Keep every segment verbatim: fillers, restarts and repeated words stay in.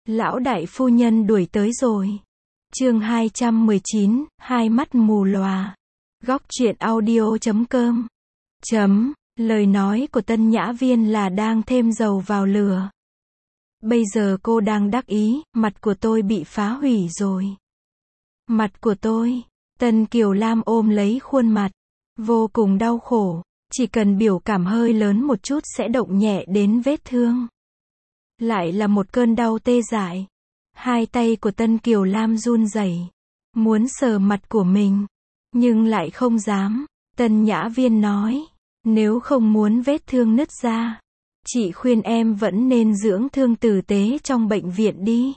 Lão đại phu nhân đuổi tới rồi. Chương hai trăm mười chín, hai mắt mù lòa. Góc truyện audio chấm com. Chấm, lời nói của Tân Nhã Viên là đang thêm dầu vào lửa. Bây giờ cô đang đắc ý, mặt của tôi bị phá hủy rồi. Mặt của tôi, Tân Kiều Lam ôm lấy khuôn mặt, vô cùng đau khổ, chỉ cần biểu cảm hơi lớn một chút sẽ động nhẹ đến vết thương. Lại là một cơn đau tê dại. Hai tay của Tân Kiều Lam run rẩy, muốn sờ mặt của mình, nhưng lại không dám. Tân Nhã Viên nói, nếu không muốn vết thương nứt ra, chị khuyên em vẫn nên dưỡng thương tử tế trong bệnh viện đi.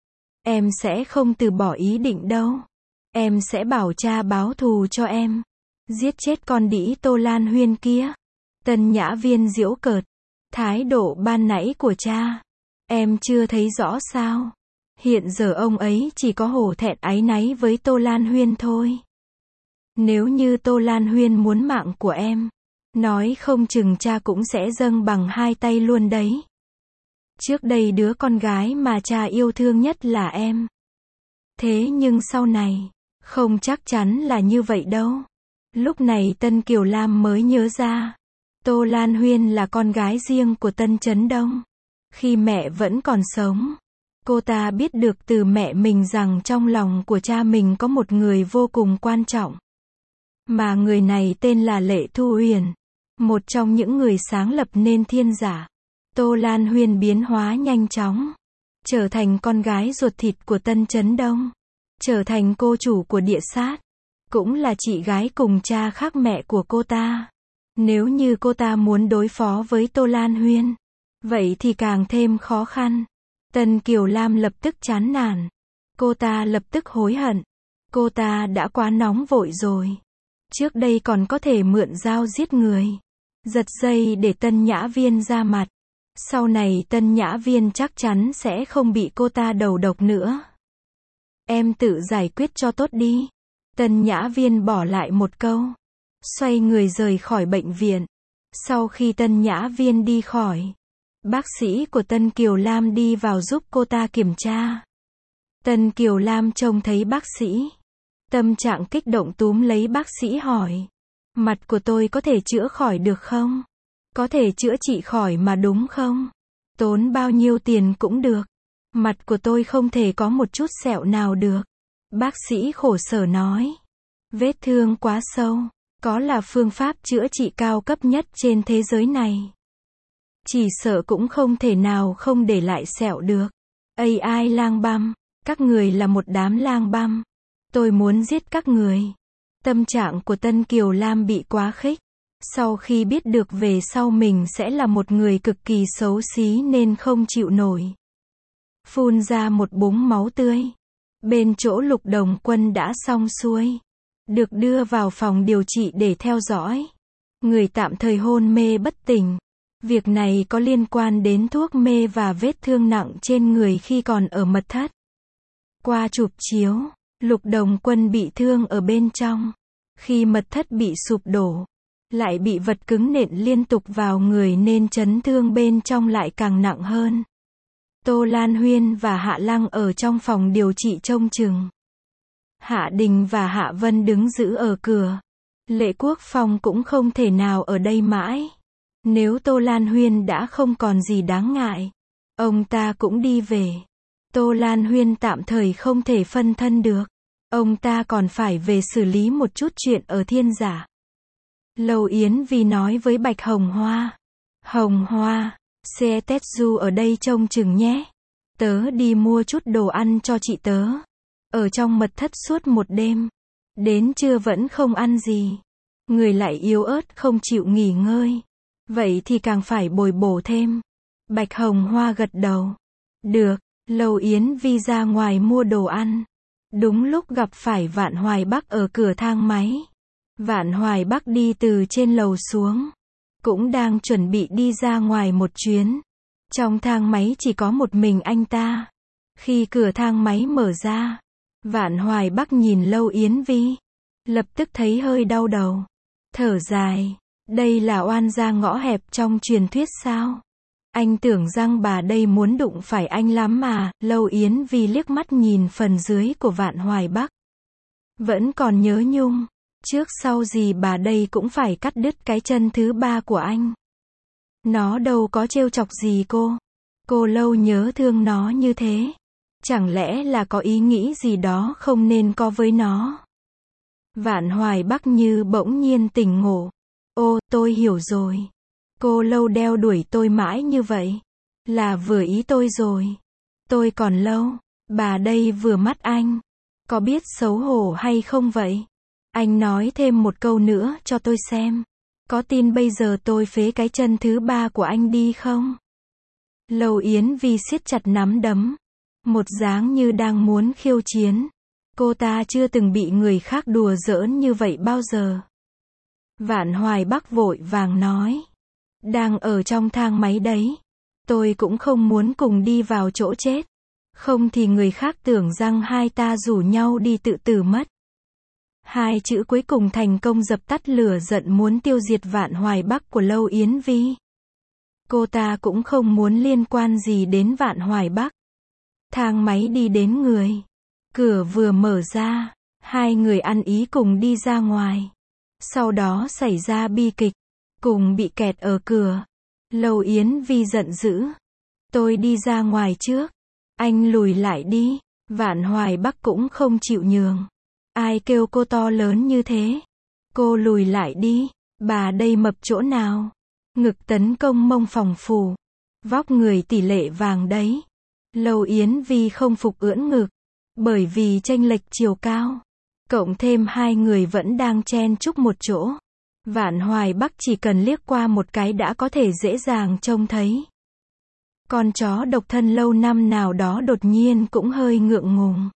Em sẽ không từ bỏ ý định đâu. Em sẽ bảo cha báo thù cho em, giết chết con đĩ Tô Lan Huyên kia. Tân Nhã Viên giễu cợt, thái độ ban nãy của cha, em chưa thấy rõ sao? Hiện giờ ông ấy chỉ có hổ thẹn áy náy với Tô Lan Huyên thôi. Nếu như Tô Lan Huyên muốn mạng của em, nói không chừng cha cũng sẽ dâng bằng hai tay luôn đấy. Trước đây đứa con gái mà cha yêu thương nhất là em. Thế nhưng sau này, không chắc chắn là như vậy đâu. Lúc này Tân Kiều Lam mới nhớ ra, Tô Lan Huyên là con gái riêng của Tân Chấn Đông. Khi mẹ vẫn còn sống, cô ta biết được từ mẹ mình rằng trong lòng của cha mình có một người vô cùng quan trọng. Mà người này tên là Lệ Thu Huyền, một trong những người sáng lập nên Thiên Giả. Tô Lan Huyên biến hóa nhanh chóng, trở thành con gái ruột thịt của Tân Chấn Đông, trở thành cô chủ của địa sát, cũng là chị gái cùng cha khác mẹ của cô ta. Nếu như cô ta muốn đối phó với Tô Lan Huyên, vậy thì càng thêm khó khăn. Tân Kiều Lam lập tức chán nản. Cô ta lập tức hối hận. Cô ta đã quá nóng vội rồi. Trước đây còn có thể mượn dao giết người, giật dây để Tân Nhã Viên ra mặt. Sau này Tân Nhã Viên chắc chắn sẽ không bị cô ta đầu độc nữa. Em tự giải quyết cho tốt đi. Tân Nhã Viên bỏ lại một câu, xoay người rời khỏi bệnh viện. Sau khi Tân Nhã Viên đi khỏi, bác sĩ của Tân Kiều Lam đi vào giúp cô ta kiểm tra. Tân Kiều Lam trông thấy bác sĩ, tâm trạng kích động túm lấy bác sĩ hỏi, mặt của tôi có thể chữa khỏi được không? Có thể chữa trị khỏi mà đúng không? Tốn bao nhiêu tiền cũng được. Mặt của tôi không thể có một chút sẹo nào được. Bác sĩ khổ sở nói, vết thương quá sâu, có là phương pháp chữa trị cao cấp nhất trên thế giới này. Chỉ sợ cũng không thể nào không để lại sẹo được. a i lang băm, các người là một đám lang băm. Tôi muốn giết các người. Tâm trạng của Tân Kiều Lam bị quá khích. Sau khi biết được về sau mình sẽ là một người cực kỳ xấu xí nên không chịu nổi. Phun ra một búng máu tươi. Bên chỗ Lục Đồng Quân đã xong xuôi, được đưa vào phòng điều trị để theo dõi. Người tạm thời hôn mê bất tỉnh. Việc này có liên quan đến thuốc mê và vết thương nặng trên người khi còn ở mật thất. Qua chụp chiếu, Lục Đồng Quân bị thương ở bên trong. Khi mật thất bị sụp đổ, lại bị vật cứng nện liên tục vào người nên chấn thương bên trong lại càng nặng hơn. Tô Lan Huyên và Hạ Lăng ở trong phòng điều trị trông chừng. Hạ Đình và Hạ Vân đứng giữ ở cửa. Lệ Quốc Phong cũng không thể nào ở đây mãi. Nếu Tô Lan Huyên đã không còn gì đáng ngại, ông ta cũng đi về. Tô Lan Huyên tạm thời không thể phân thân được. Ông ta còn phải về xử lý một chút chuyện ở Thiên Giả. Lâu Yến Vi nói với Bạch Hồng Hoa. Hồng Hoa, xe Tetsu ở đây trông chừng nhé. Tớ đi mua chút đồ ăn cho chị tớ. Ở trong mật thất suốt một đêm. Đến trưa vẫn không ăn gì. Người lại yếu ớt không chịu nghỉ ngơi. Vậy thì càng phải bồi bổ thêm. Bạch Hồng Hoa gật đầu. Được, Lâu Yến Vi ra ngoài mua đồ ăn. Đúng lúc gặp phải Vạn Hoài Bắc ở cửa thang máy. Vạn Hoài Bắc đi từ trên lầu xuống, cũng đang chuẩn bị đi ra ngoài một chuyến. Trong thang máy chỉ có một mình anh ta. Khi cửa thang máy mở ra, Vạn Hoài Bắc nhìn Lâu Yến Vi, lập tức thấy hơi đau đầu. Thở dài, đây là oan gia ngõ hẹp trong truyền thuyết sao? Anh tưởng rằng bà đây muốn đụng phải anh lắm mà, Lâu Yến Vi liếc mắt nhìn phần dưới của Vạn Hoài Bắc. Vẫn còn nhớ nhung. Trước sau gì bà đây cũng phải cắt đứt cái chân thứ ba của anh. Nó đâu có trêu chọc gì cô. Cô Lâu nhớ thương nó như thế. Chẳng lẽ là có ý nghĩ gì đó không nên có với nó. Vạn Hoài Bắc như bỗng nhiên tỉnh ngộ. Ô, tôi hiểu rồi. Cô Lâu đeo đuổi tôi mãi như vậy. Là vừa ý tôi rồi. Tôi còn Lâu. Bà đây vừa mắt anh. Có biết xấu hổ hay không vậy? Anh nói thêm một câu nữa cho tôi xem. Có tin bây giờ tôi phế cái chân thứ ba của anh đi không? Lâu Yến Vi siết chặt nắm đấm. Một dáng như đang muốn khiêu chiến. Cô ta chưa từng bị người khác đùa giỡn như vậy bao giờ. Vạn Hoài Bắc vội vàng nói. Đang ở trong thang máy đấy. Tôi cũng không muốn cùng đi vào chỗ chết. Không thì người khác tưởng rằng hai ta rủ nhau đi tự tử mất. Hai chữ cuối cùng thành công dập tắt lửa giận muốn tiêu diệt Vạn Hoài Bắc của Lâu Yến Vi. Cô ta cũng không muốn liên quan gì đến Vạn Hoài Bắc. Thang máy đi đến người. Cửa vừa mở ra. Hai người ăn ý cùng đi ra ngoài. Sau đó xảy ra bi kịch. Cùng bị kẹt ở cửa. Lâu Yến Vi giận dữ. Tôi đi ra ngoài trước. Anh lùi lại đi. Vạn Hoài Bắc cũng không chịu nhường. Ai kêu cô to lớn như thế? Cô lùi lại đi. Bà đây mập chỗ nào? Ngực tấn công mông phòng phủ. Vóc người tỷ lệ vàng đấy. Lâu Yến Vi không phục ưỡn ngực. Bởi vì chênh lệch chiều cao. Cộng thêm hai người vẫn đang chen chúc một chỗ. Vạn Hoài Bắc chỉ cần liếc qua một cái đã có thể dễ dàng trông thấy. Con chó độc thân lâu năm nào đó đột nhiên cũng hơi ngượng ngùng.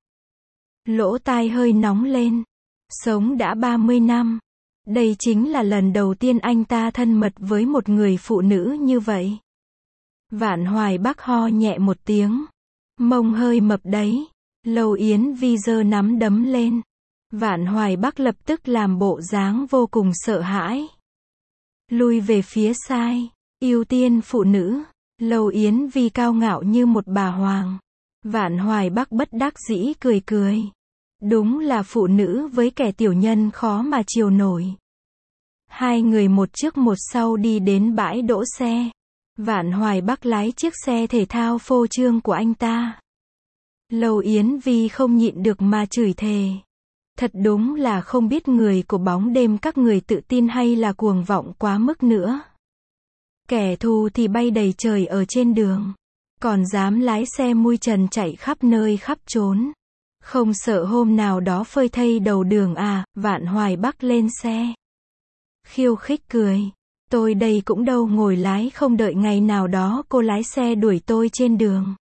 Lỗ tai hơi nóng lên. Sống đã ba mươi năm. Đây chính là lần đầu tiên anh ta thân mật với một người phụ nữ như vậy. Vạn Hoài Bắc ho nhẹ một tiếng. Mông hơi mập đấy. Lâu Yến Vi giơ nắm đấm lên. Vạn Hoài Bắc lập tức làm bộ dáng vô cùng sợ hãi. Lui về phía sai. Ưu tiên phụ nữ. Lâu Yến Vi cao ngạo như một bà hoàng. Vạn Hoài Bắc bất đắc dĩ cười cười. Đúng là phụ nữ với kẻ tiểu nhân khó mà chiều nổi. Hai người một trước một sau đi đến bãi đỗ xe. Vạn Hoài Bắc lái chiếc xe thể thao phô trương của anh ta. Lâu Yến Vi không nhịn được mà chửi thề. Thật đúng là không biết người của bóng đêm các người tự tin hay là cuồng vọng quá mức nữa. Kẻ thù thì bay đầy trời ở trên đường. Còn dám lái xe mui trần chạy khắp nơi khắp chốn. Không sợ hôm nào đó phơi thây đầu đường à? Vạn Hoài Bắc lên xe. Khiêu khích cười. Tôi đây cũng đâu ngồi lái không đợi ngày nào đó cô lái xe đuổi tôi trên đường.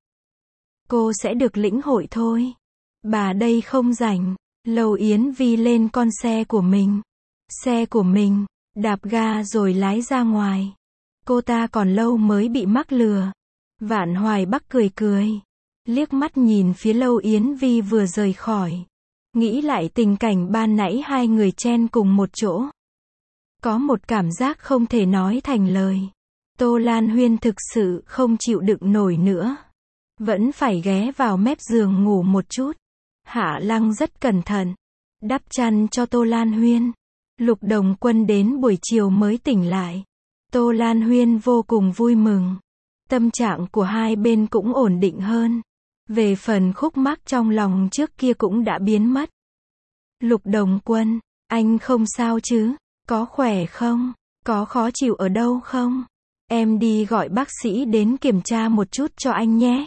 Cô sẽ được lĩnh hội thôi. Bà đây không rảnh. Lâu Yến Vi lên con xe của mình. Xe của mình. Đạp ga rồi lái ra ngoài. Cô ta còn lâu mới bị mắc lừa. Vạn Hoài Bắc cười cười. Liếc mắt nhìn phía Lâu Yến Vi vừa rời khỏi. Nghĩ lại tình cảnh ban nãy hai người chen cùng một chỗ. Có một cảm giác không thể nói thành lời. Tô Lan Huyên thực sự không chịu đựng nổi nữa. Vẫn phải ghé vào mép giường ngủ một chút. Hạ Lăng rất cẩn thận. Đắp chăn cho Tô Lan Huyên. Lục Đồng Quân đến buổi chiều mới tỉnh lại. Tô Lan Huyên vô cùng vui mừng. Tâm trạng của hai bên cũng ổn định hơn. Về phần khúc mắc trong lòng trước kia cũng đã biến mất. Lục Đồng Quân, anh không sao chứ? Có khỏe không? Có khó chịu ở đâu không? Em đi gọi bác sĩ đến kiểm tra một chút cho anh nhé.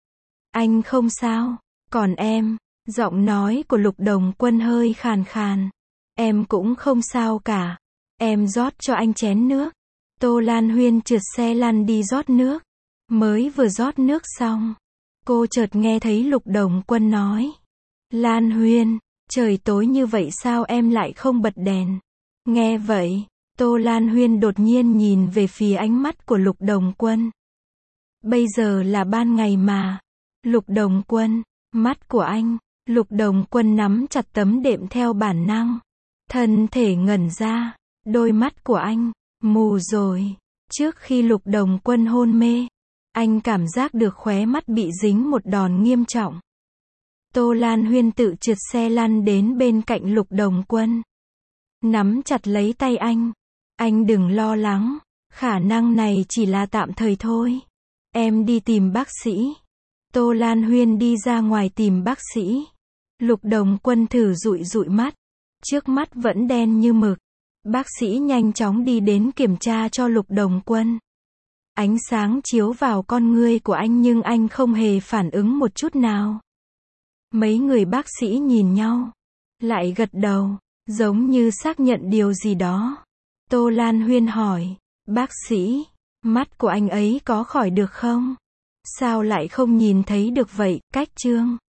Anh không sao. Còn em? Giọng nói của Lục Đồng Quân hơi khàn khàn. Em cũng không sao cả. Em rót cho anh chén nước. Tô Lan Huyên trượt xe lăn đi rót nước. Mới vừa rót nước xong. Cô chợt nghe thấy Lục Đồng Quân nói. Lan Huyên, trời tối như vậy sao em lại không bật đèn? Nghe vậy, Tô Lan Huyên đột nhiên nhìn về phía ánh mắt của Lục Đồng Quân. Bây giờ là ban ngày mà. Lục Đồng Quân, mắt của anh. Lục Đồng Quân nắm chặt tấm đệm theo bản năng. Thân thể ngẩn ra. Đôi mắt của anh, mù rồi. Trước khi Lục Đồng Quân hôn mê, Anh cảm giác được khóe mắt bị dính một đòn nghiêm trọng. Tô Lan Huyên tự trượt xe lăn đến bên cạnh Lục Đồng Quân. Nắm chặt lấy tay anh. Anh đừng lo lắng. Khả năng này chỉ là tạm thời thôi. Em đi tìm bác sĩ. Tô Lan Huyên đi ra ngoài tìm bác sĩ. Lục Đồng Quân thử dụi dụi mắt. Trước mắt vẫn đen như mực. Bác sĩ nhanh chóng đi đến kiểm tra cho Lục Đồng Quân. Ánh sáng chiếu vào con ngươi của anh nhưng anh không hề phản ứng một chút nào. Mấy người bác sĩ nhìn nhau. Lại gật đầu. Giống như xác nhận điều gì đó. Tô Lan Huyên hỏi. Bác sĩ, mắt của anh ấy có khỏi được không? Sao lại không nhìn thấy được vậy, Cách Trương?